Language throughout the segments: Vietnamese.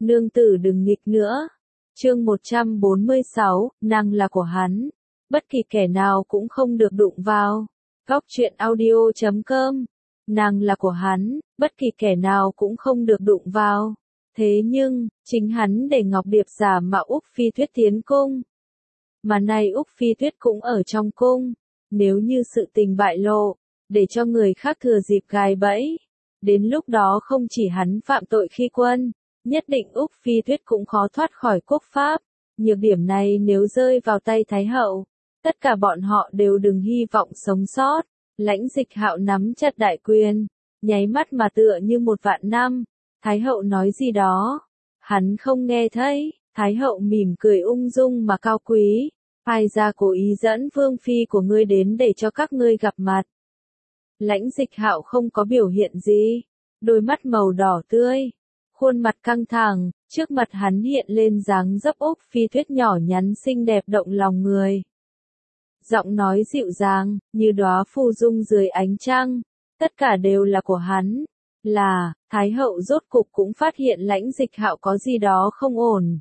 nương tử đừng nghịch nữa. Chương 146, nàng là của hắn, bất kỳ kẻ nào cũng không được đụng vào. Góc truyện audio.com. Nàng là của hắn, bất kỳ kẻ nào cũng không được đụng vào. Thế nhưng, chính hắn để Ngọc Điệp giả mạo Úc Phi Tuyết tiến cung. Mà nay Úc Phi Tuyết cũng ở trong cung. Nếu như sự tình bại lộ, để cho người khác thừa dịp gài bẫy. Đến lúc đó không chỉ hắn phạm tội khi quân, nhất định Úc Phi Tuyết cũng khó thoát khỏi quốc pháp. Nhược điểm này nếu rơi vào tay Thái hậu, tất cả bọn họ đều đừng hy vọng sống sót. Lãnh Dịch Hạo nắm chặt đại quyền, nháy mắt mà tựa như một vạn năm. Thái hậu nói gì đó, hắn không nghe thấy. Thái hậu mỉm cười ung dung mà cao quý. Ai ra cố ý dẫn vương phi của ngươi đến để cho các ngươi gặp mặt. Lãnh Dịch Hạo không có biểu hiện gì, đôi mắt màu đỏ tươi, khuôn mặt căng thẳng, trước mặt hắn hiện lên dáng dấp Úc Phi Tuyết nhỏ nhắn xinh đẹp động lòng người. Giọng nói dịu dàng, như đóa phù dung dưới ánh trăng, tất cả đều là của hắn. Thái hậu rốt cục cũng phát hiện Lãnh Dịch Hạo có gì đó không ổn.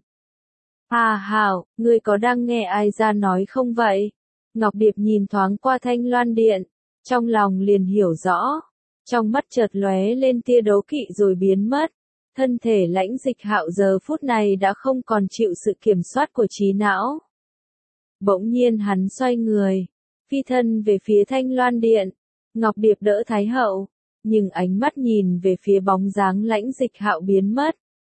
Hạo, ngươi có đang nghe ai ra nói không vậy? Ngọc Điệp nhìn thoáng qua Thanh Loan Điện, trong lòng liền hiểu rõ. Trong mắt chợt lóe lên tia đố kỵ rồi biến mất. Thân thể Lãnh Dịch Hạo giờ phút này đã không còn chịu sự kiểm soát của trí não. Bỗng nhiên hắn xoay người, phi thân về phía Thanh Loan Điện. Ngọc Điệp đỡ Thái hậu, nhưng ánh mắt nhìn về phía bóng dáng Lãnh Dịch Hạo biến mất.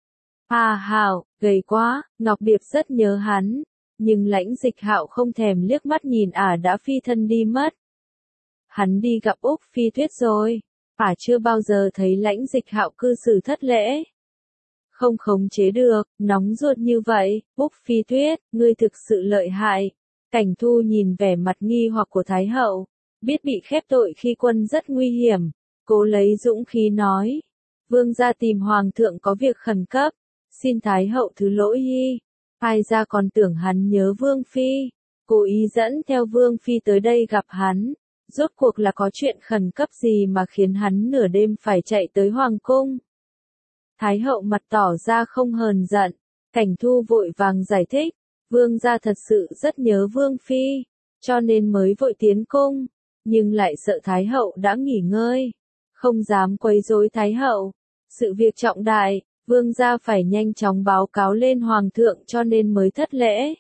Hạo, gầy quá, Ngọc Điệp rất nhớ hắn, nhưng Lãnh Dịch Hạo không thèm liếc mắt nhìn đã phi thân đi mất. Hắn đi gặp Úc Phi Tuyết rồi, chưa bao giờ thấy Lãnh Dịch Hạo cư xử thất lễ. Không khống chế được, nóng ruột như vậy. Úc Phi Tuyết, ngươi thực sự lợi hại. Cảnh Thu nhìn vẻ mặt nghi hoặc của Thái hậu, biết bị khép tội khi quân rất nguy hiểm, cố lấy dũng khí nói. Vương gia tìm hoàng thượng có việc khẩn cấp, xin Thái hậu thứ lỗi hi. Ai ra còn tưởng hắn nhớ Vương Phi, cố ý dẫn theo Vương Phi tới đây gặp hắn. Rốt cuộc là có chuyện khẩn cấp gì mà khiến hắn nửa đêm phải chạy tới hoàng cung. Thái hậu mặt tỏ ra không hờn giận, Cảnh Thu vội vàng giải thích, vương gia thật sự rất nhớ Vương Phi, cho nên mới vội tiến cung, nhưng lại sợ Thái hậu đã nghỉ ngơi, không dám quấy rối Thái hậu. Sự việc trọng đại, vương gia phải nhanh chóng báo cáo lên hoàng thượng cho nên mới thất lễ.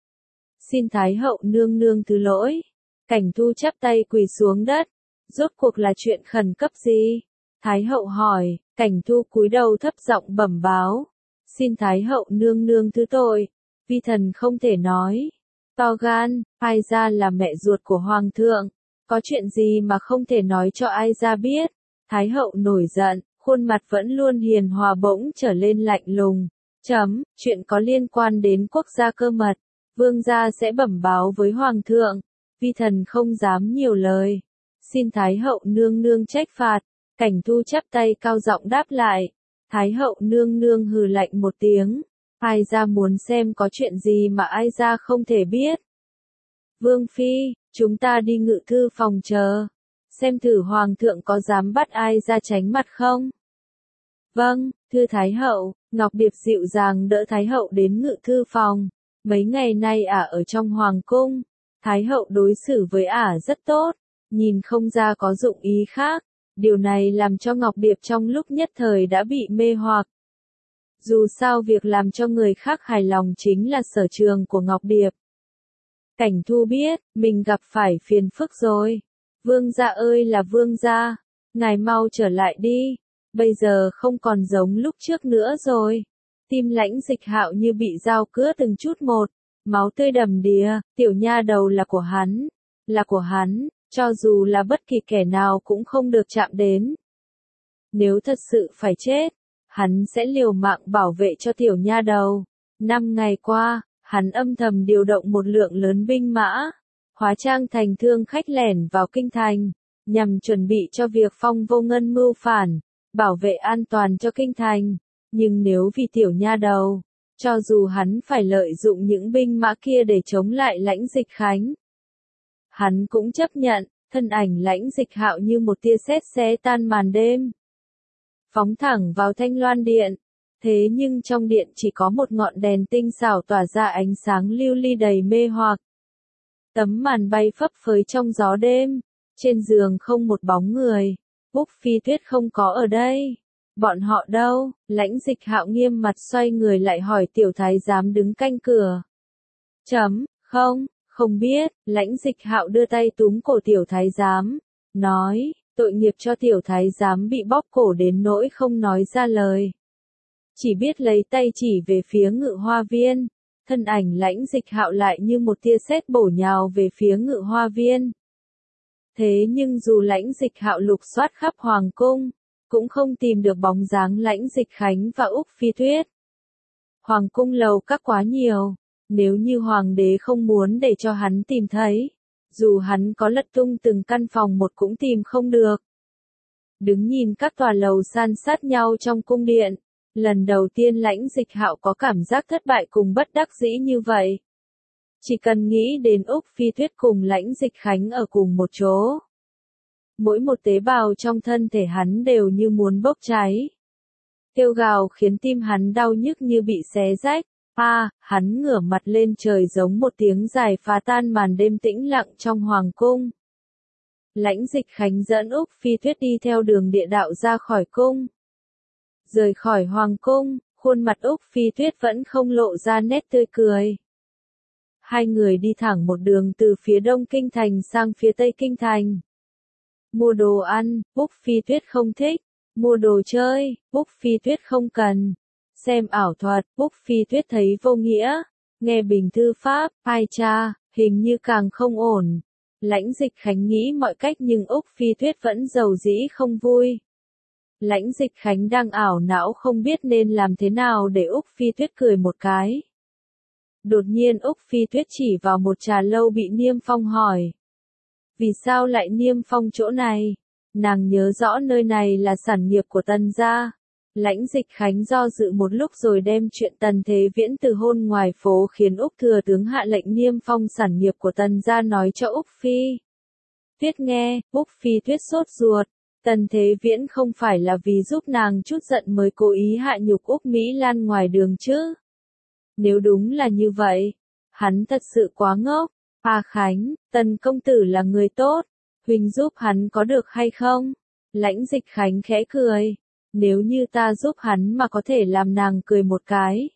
Xin Thái hậu nương nương thứ lỗi. Cảnh Thu chắp tay quỳ xuống đất, rốt cuộc là chuyện khẩn cấp gì? Thái hậu hỏi. Cảnh Thu cúi đầu thấp giọng bẩm báo, xin Thái hậu nương nương thứ tội, vi thần không thể nói. To gan, ai ra là mẹ ruột của hoàng thượng, có chuyện gì mà không thể nói cho ai ra biết. Thái hậu nổi giận, khuôn mặt vẫn luôn hiền hòa bỗng trở lên lạnh lùng. Chuyện có liên quan đến quốc gia cơ mật, vương gia sẽ bẩm báo với hoàng thượng, vi thần không dám nhiều lời. Xin Thái hậu nương nương trách phạt. Cảnh Thu chắp tay cao giọng đáp lại. Thái hậu nương nương hừ lạnh một tiếng. Ai ra muốn xem có chuyện gì mà ai ra không thể biết. Vương Phi, chúng ta đi ngự thư phòng chờ. Xem thử hoàng thượng có dám bắt ai ra tránh mặt không? Vâng, thưa Thái hậu. Ngọc Điệp dịu dàng đỡ Thái hậu đến ngự thư phòng. Mấy ngày nay ở trong hoàng cung, Thái hậu đối xử với rất tốt, nhìn không ra có dụng ý khác. Điều này làm cho Ngọc Điệp trong lúc nhất thời đã bị mê hoặc. Dù sao việc làm cho người khác hài lòng chính là sở trường của Ngọc Điệp. Cảnh Thu biết, mình gặp phải phiền phức rồi. Vương gia ơi là vương gia, ngài mau trở lại đi, bây giờ không còn giống lúc trước nữa rồi. Tim Lãnh Dịch Hạo như bị dao cứa từng chút một, máu tươi đầm đìa, tiểu nha đầu là của hắn. Cho dù là bất kỳ kẻ nào cũng không được chạm đến. Nếu thật sự phải chết, hắn sẽ liều mạng bảo vệ cho tiểu nha đầu. 5 ngày qua, hắn âm thầm điều động một lượng lớn binh mã, hóa trang thành thương khách lẻn vào kinh thành, nhằm chuẩn bị cho việc Phong Vô Ngân mưu phản, bảo vệ an toàn cho kinh thành. Nhưng nếu vì tiểu nha đầu, cho dù hắn phải lợi dụng những binh mã kia để chống lại Lãnh Dịch Khánh, hắn cũng chấp nhận. Thân ảnh Lãnh Dịch Hạo như một tia sét xé tan màn đêm, phóng thẳng vào Thanh Loan Điện. Thế nhưng trong điện chỉ có một ngọn đèn tinh xảo tỏa ra ánh sáng lưu ly đầy mê hoặc. Tấm màn bay phấp phới trong gió đêm, trên giường không một bóng người, Úc Phi Tuyết không có ở đây. Bọn họ đâu? Lãnh Dịch Hạo nghiêm mặt xoay người lại hỏi tiểu thái giám đứng canh cửa. Không biết, Lãnh Dịch Hạo đưa tay túm cổ tiểu thái giám, nói, tội nghiệp cho tiểu thái giám bị bóp cổ đến nỗi không nói ra lời. Chỉ biết lấy tay chỉ về phía Ngự Hoa Viên, thân ảnh Lãnh Dịch Hạo lại như một tia sét bổ nhào về phía Ngự Hoa Viên. Thế nhưng dù Lãnh Dịch Hạo lục soát khắp hoàng cung, cũng không tìm được bóng dáng Lãnh Dịch Khánh và Úc Phi Tuyết. Hoàng cung lầu các quá nhiều, nếu như hoàng đế không muốn để cho hắn tìm thấy, dù hắn có lật tung từng căn phòng một cũng tìm không được. Đứng nhìn các tòa lầu san sát nhau trong cung điện, lần đầu tiên Lãnh Dịch Hạo có cảm giác thất bại cùng bất đắc dĩ như vậy. Chỉ cần nghĩ đến Úc Phi Tuyết cùng Lãnh Dịch Khánh ở cùng một chỗ, mỗi một tế bào trong thân thể hắn đều như muốn bốc cháy. Kêu gào khiến tim hắn đau nhức như bị xé rách. Hắn ngửa mặt lên trời giống một tiếng dài phá tan màn đêm tĩnh lặng trong hoàng cung. Lãnh Dịch Khánh dẫn Úc Phi Tuyết đi theo đường địa đạo ra khỏi cung. Rời khỏi hoàng cung, khuôn mặt Úc Phi Tuyết vẫn không lộ ra nét tươi cười. Hai người đi thẳng một đường từ phía đông kinh thành sang phía tây kinh thành. Mua đồ ăn, Úc Phi Tuyết không thích. Mua đồ chơi, Úc Phi Tuyết không cần. Xem ảo thuật, Úc Phi Tuyết thấy vô nghĩa. Nghe bình thư pháp, ai cha, hình như càng không ổn. Lãnh Dịch Khánh nghĩ mọi cách nhưng Úc Phi Tuyết vẫn giàu dĩ không vui. Lãnh Dịch Khánh đang ảo não không biết nên làm thế nào để Úc Phi Tuyết cười một cái. Đột nhiên Úc Phi Tuyết chỉ vào một trà lâu bị niêm phong hỏi. Vì sao lại niêm phong chỗ này? Nàng nhớ rõ nơi này là sản nghiệp của Tần gia. Lãnh Dịch Khánh do dự một lúc rồi đem chuyện Tần Thế Viễn từ hôn ngoài phố khiến Úc thừa tướng hạ lệnh niêm phong sản nghiệp của Tần gia nói cho Úc Phi Tuyết nghe. Úc Phi Tuyết sốt ruột. Tần Thế Viễn không phải là vì giúp nàng chút giận mới cố ý hạ nhục Úc Mỹ Lan ngoài đường chứ? Nếu đúng là như vậy, hắn thật sự quá ngốc. Khánh, Tần công tử là người tốt, huynh giúp hắn có được hay không? Lãnh Dịch Khánh khẽ cười. Nếu như ta giúp hắn mà có thể làm nàng cười một cái,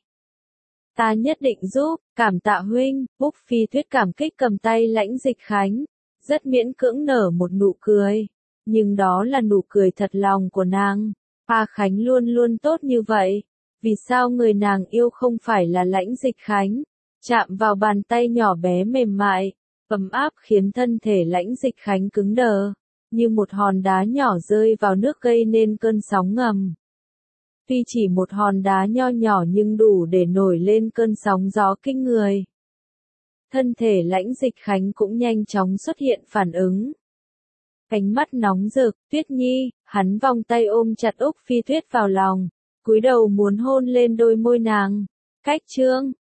ta nhất định giúp. Cảm tạ huynh. Úc Phi Tuyết cảm kích cầm tay Lãnh Dịch Khánh, rất miễn cưỡng nở một nụ cười. Nhưng đó là nụ cười thật lòng của nàng. Khánh luôn luôn tốt như vậy. Vì sao người nàng yêu không phải là Lãnh Dịch Khánh? Chạm vào bàn tay nhỏ bé mềm mại, ấm áp khiến thân thể Lãnh Dịch Khánh cứng đờ, như một hòn đá nhỏ rơi vào nước gây nên cơn sóng ngầm. Tuy chỉ một hòn đá nho nhỏ nhưng đủ để nổi lên cơn sóng gió kinh người. Thân thể Lãnh Dịch Khánh cũng nhanh chóng xuất hiện phản ứng. Ánh mắt nóng rực, Tuyết Nhi, hắn vòng tay ôm chặt Úc Phi Tuyết vào lòng, cúi đầu muốn hôn lên đôi môi nàng. Cách chương